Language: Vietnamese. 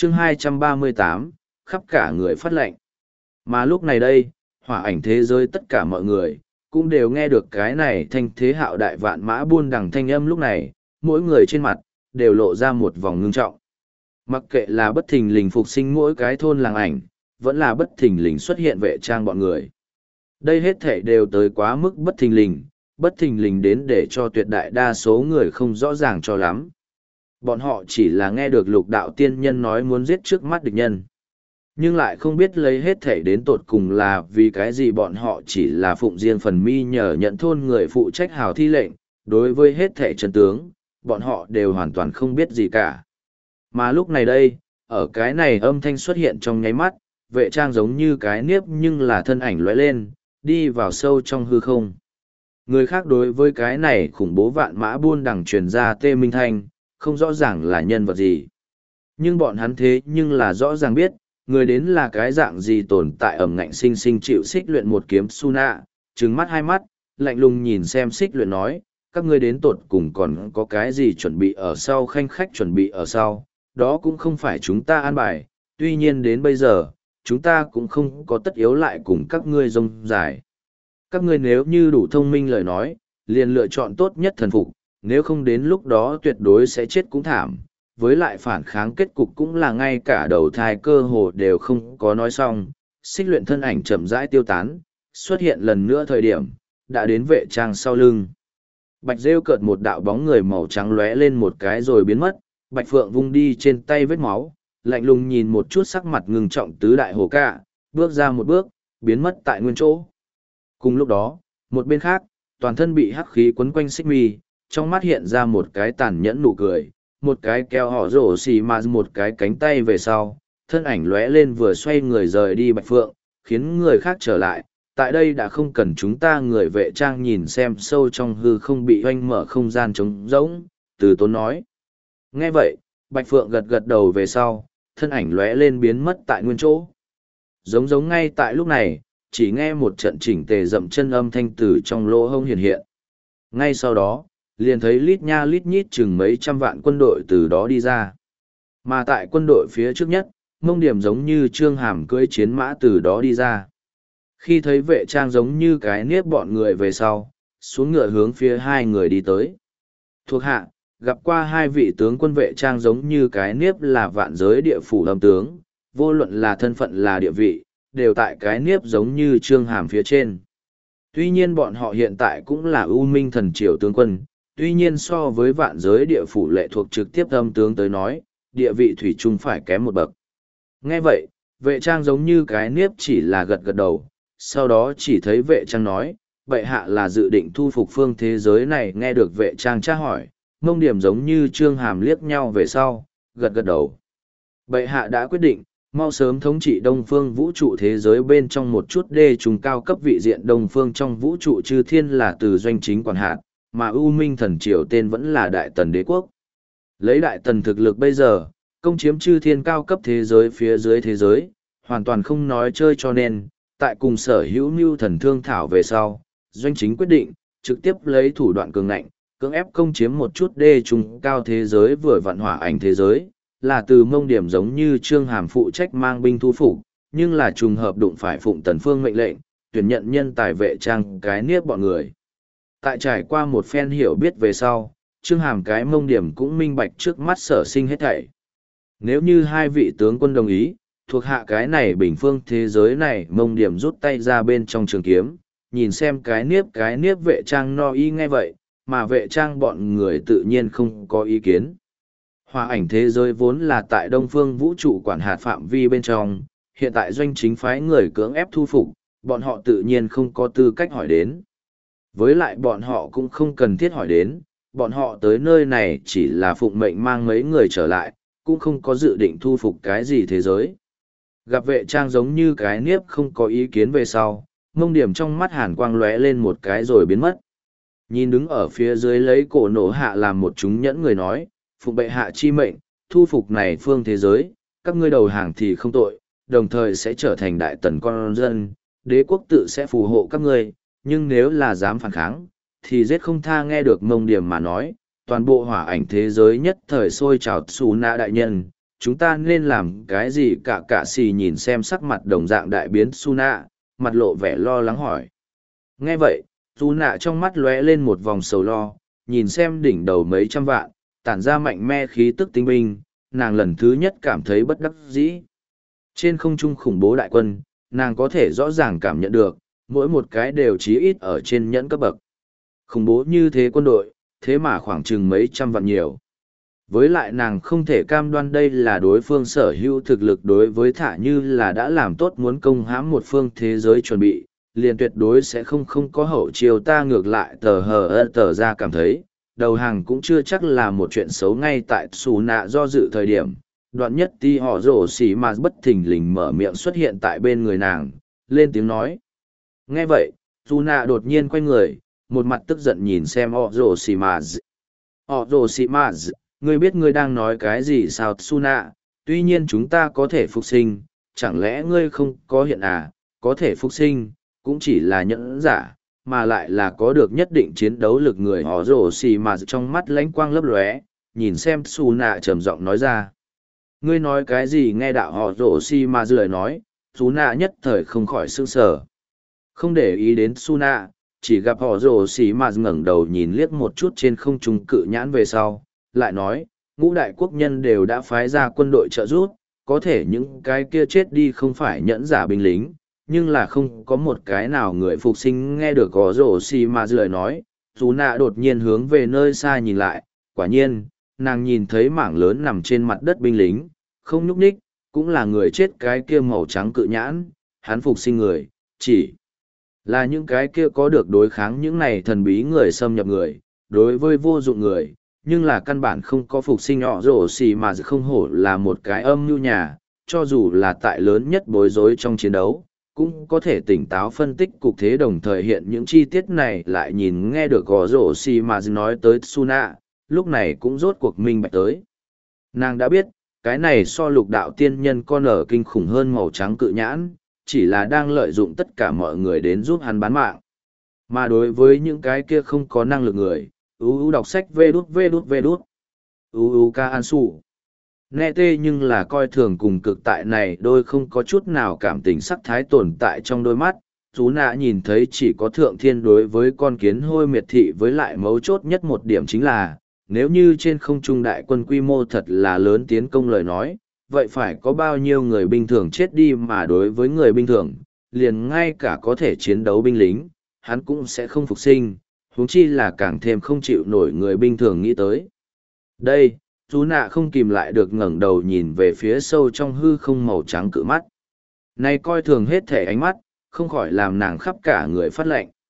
chương 238, khắp cả người phát lệnh. Mà lúc này đây, hỏa ảnh thế giới tất cả mọi người, cũng đều nghe được cái này thanh thế hạo đại vạn mã buôn đằng thanh âm lúc này, mỗi người trên mặt, đều lộ ra một vòng ngưng trọng. Mặc kệ là bất thình lình phục sinh mỗi cái thôn làng ảnh, vẫn là bất thình lình xuất hiện vệ trang bọn người. Đây hết thể đều tới quá mức bất thình lình đến để cho tuyệt đại đa số người không rõ ràng cho lắm. Bọn họ chỉ là nghe được lục đạo tiên nhân nói muốn giết trước mắt địch nhân. Nhưng lại không biết lấy hết thể đến tột cùng là vì cái gì bọn họ chỉ là phụng riêng phần mi nhờ nhận thôn người phụ trách hào thi lệnh, đối với hết thể chân tướng, bọn họ đều hoàn toàn không biết gì cả. Mà lúc này đây, ở cái này âm thanh xuất hiện trong nháy mắt, vệ trang giống như cái niếp nhưng là thân ảnh lóe lên, đi vào sâu trong hư không. Người khác đối với cái này khủng bố vạn mã buôn đằng truyền ra tê minh thanh, không rõ ràng là nhân vật gì. Nhưng bọn hắn thế nhưng là rõ ràng biết, người đến là cái dạng gì tồn tại ẩm ngạnh sinh sinh chịu xích luyện một kiếm su nạ, trừng mắt hai mắt, lạnh lùng nhìn xem xích luyện nói, các ngươi đến tột cùng còn có cái gì chuẩn bị ở sau khanh khách chuẩn bị ở sau, đó cũng không phải chúng ta an bài, tuy nhiên đến bây giờ, chúng ta cũng không có tất yếu lại cùng các ngươi rông dài. Các ngươi nếu như đủ thông minh lời nói, liền lựa chọn tốt nhất thần phục, nếu không đến lúc đó tuyệt đối sẽ chết cũng thảm. Với lại phản kháng kết cục cũng là ngay cả đầu thai cơ hồ đều không có nói xong, xích luyện thân ảnh chậm rãi tiêu tán, xuất hiện lần nữa thời điểm, đã đến vệ trang sau lưng. Bạch rêu cợt một đạo bóng người màu trắng lóe lên một cái rồi biến mất, Bạch Phượng vung đi trên tay vết máu, lạnh lùng nhìn một chút sắc mặt ngưng trọng tứ đại hồ ca, bước ra một bước, biến mất tại nguyên chỗ. Cùng lúc đó, một bên khác, toàn thân bị hắc khí quấn quanh xích mi, trong mắt hiện ra một cái tàn nhẫn nụ cười, một cái keo họ rổ xì mà một cái cánh tay về sau, thân ảnh lóe lên vừa xoay người rời đi Bạch Phượng, khiến người khác trở lại. Tại đây đã không cần chúng ta người vệ trang nhìn xem sâu trong hư không bị oanh mở không gian trống rỗng, từ tốn nói. Nghe vậy, Bạch Phượng gật gật đầu về sau, thân ảnh lóe lên biến mất tại nguyên chỗ. Giống ngay tại lúc này, chỉ nghe một trận chỉnh tề dậm chân âm thanh từ trong lỗ hông hiện hiện. Ngay sau đó, liền thấy lít nha lít nhít chừng mấy trăm vạn quân đội từ đó đi ra. Mà tại quân đội phía trước nhất, Mông Điểm giống như Trương Hàm cưỡi chiến mã từ đó đi ra. Khi thấy vệ trang giống như cái niếp bọn người về sau, xuống ngựa hướng phía hai người đi tới. Thuộc hạ, gặp qua hai vị tướng quân vệ trang giống như cái niếp là vạn giới địa phủ lâm tướng, vô luận là thân phận là địa vị, đều tại cái niếp giống như Trương Hàm phía trên. Tuy nhiên bọn họ hiện tại cũng là ưu minh thần triều tướng quân, tuy nhiên so với vạn giới địa phủ lệ thuộc trực tiếp âm tướng tới nói, địa vị thủy chung phải kém một bậc. Nghe vậy, vệ trang giống như cái niếp chỉ là gật gật đầu, sau đó chỉ thấy vệ trang nói, bệ hạ là dự định thu phục phương thế giới này. Nghe được vệ trang tra hỏi, Mông Điểm giống như Trương Hàm liếc nhau về sau, gật gật đầu. Bệ hạ đã quyết định, mau sớm thống trị đông phương vũ trụ thế giới bên trong một chút đê trùng cao cấp vị diện đông phương trong vũ trụ chư thiên là từ doanh chính quản hạt, mà U Minh thần triều tên vẫn là Đại Tần Đế quốc. Lấy Đại Tần thực lực bây giờ, công chiếm chư thiên cao cấp thế giới phía dưới thế giới, hoàn toàn không nói chơi cho nên, tại cùng sở hữu mưu thần thương thảo về sau, doanh chính quyết định, trực tiếp lấy thủ đoạn cường ngạnh, cưỡng ép công chiếm một chút đê trùng cao thế giới vừa vặn hỏa ảnh thế giới, là từ Mông Điểm giống như Trương Hàm phụ trách mang binh thu phục, nhưng là trùng hợp đụng phải Phụng Tần Phương mệnh lệnh, tuyển nhận nhân tài vệ trang cái niếp bọn người. Tại trải qua một phen hiểu biết về sau, Trương Hàm cái Mông Điểm cũng minh bạch trước mắt sở sinh hết thảy. Nếu như hai vị tướng quân đồng ý, thuộc hạ cái này bình phương thế giới này, Mông Điểm rút tay ra bên trong trường kiếm, nhìn xem cái niếp vệ trang no y nghe vậy, mà vệ trang bọn người tự nhiên không có ý kiến. Hỏa ảnh thế giới vốn là tại đông phương vũ trụ quản hạt phạm vi bên trong, hiện tại doanh chính phái người cưỡng ép thu phục, bọn họ tự nhiên không có tư cách hỏi đến. Với lại bọn họ cũng không cần thiết hỏi đến, bọn họ tới nơi này chỉ là phụng mệnh mang mấy người trở lại, cũng không có dự định thu phục cái gì thế giới. Gặp vệ trang giống như cái niếp không có ý kiến về sau, Mông Điểm trong mắt hàn quang lóe lên một cái rồi biến mất. Nhìn đứng ở phía dưới lấy cổ nổ hạ làm một chúng nhẫn người nói, phục bệ hạ chi mệnh, thu phục này phương thế giới, các ngươi đầu hàng thì không tội, đồng thời sẽ trở thành đại tần con dân, đế quốc tự sẽ phù hộ các ngươi, nhưng nếu là dám phản kháng, thì giết không tha. Nghe được Mông Điểm mà nói, toàn bộ hỏa ảnh thế giới nhất thời sôi trào xù nạ đại nhân, chúng ta nên làm cái gì cả cả xì nhìn xem sắc mặt đồng dạng đại biến su nạ, mặt lộ vẻ lo lắng hỏi. Nghe vậy, su nạ trong mắt lóe lên một vòng sầu lo, nhìn xem đỉnh đầu mấy trăm vạn, tản ra mạnh mẽ khí tức tinh binh, nàng lần thứ nhất cảm thấy bất đắc dĩ. Trên không trung khủng bố đại quân, nàng có thể rõ ràng cảm nhận được, mỗi một cái đều chí ít ở trên nhẫn cấp bậc. Khủng bố như thế quân đội, thế mà khoảng chừng mấy trăm vạn nhiều. Với lại nàng không thể cam đoan đây là đối phương sở hữu thực lực đối với thả như là đã làm tốt muốn công hãm một phương thế giới chuẩn bị, liền tuyệt đối sẽ không có hậu chiêu ta ngược lại tờ ra cảm thấy, đầu hàng cũng chưa chắc là một chuyện xấu ngay tại xù nạ do dự thời điểm. Đoạn nhất ti họ rổ xỉ mà bất thình lình mở miệng xuất hiện tại bên người nàng, lên tiếng nói. Nghe vậy, xù nạ đột nhiên quay người, một mặt tức giận nhìn xem họ rổ xỉ mà. Họ rổ xỉ mà, ngươi biết ngươi đang nói cái gì sao xù nạ, tuy nhiên chúng ta có thể phục sinh, chẳng lẽ ngươi không có hiện à, có thể phục sinh, cũng chỉ là nhẫn giả, mà lại là có được nhất định chiến đấu lực người họ rổ xì mà trong mắt lánh quang lấp lóe, nhìn xem xù nạ trầm giọng nói ra. Ngươi nói cái gì nghe đạo họ rổ xì mà lời nói, xù nạ nhất thời không khỏi sương sở. Không để ý đến xù nạ, chỉ gặp họ rổ xì mà ngẩng đầu nhìn liếc một chút trên không trung cự nhãn về sau, lại nói, ngũ đại quốc nhân đều đã phái ra quân đội trợ giúp, có thể những cái kia chết đi không phải nhẫn giả binh lính, nhưng là không có một cái nào người phục sinh nghe được có rổ xì mà lời nói. Dù nạ đột nhiên hướng về nơi xa nhìn lại, quả nhiên, nàng nhìn thấy mảng lớn nằm trên mặt đất binh lính, không nhúc nhích, cũng là người chết cái kia màu trắng cự nhãn, hắn phục sinh người, chỉ là những cái kia có được đối kháng những này thần bí người xâm nhập người, đối với vô dụng người, nhưng là căn bản không có phục sinh họ rổ xì mà không hổ là một cái âm mưu nhà, cho dù là tại lớn nhất bối rối trong chiến đấu, cũng có thể tỉnh táo phân tích cục thế đồng thời hiện những chi tiết này lại nhìn nghe được gò rổ xì mà nói tới Tsuna, lúc này cũng rốt cuộc minh bạch tới. Nàng đã biết, cái này so lục đạo tiên nhân con ở kinh khủng hơn màu trắng cự nhãn, chỉ là đang lợi dụng tất cả mọi người đến giúp hắn bán mạng. Mà đối với những cái kia không có năng lực người, đọc sách vê đút. Ca An Su. Nghe tê nhưng là coi thường cùng cực tại này đôi không có chút nào cảm tình sắc thái tồn tại trong đôi mắt. Chú nạ nhìn thấy chỉ có thượng thiên đối với con kiến hôi miệt thị với lại mấu chốt nhất một điểm chính là, nếu như trên không trung đại quân quy mô thật là lớn tiến công lời nói, vậy phải có bao nhiêu người bình thường chết đi mà đối với người bình thường, liền ngay cả có thể chiến đấu binh lính, hắn cũng sẽ không phục sinh, huống chi là càng thêm không chịu nổi người bình thường nghĩ tới. Đây, chú nạ không kìm lại được ngẩng đầu nhìn về phía sâu trong hư không màu trắng cự mắt. Này coi thường hết thể ánh mắt, không khỏi làm nàng khắp cả người phát lạnh.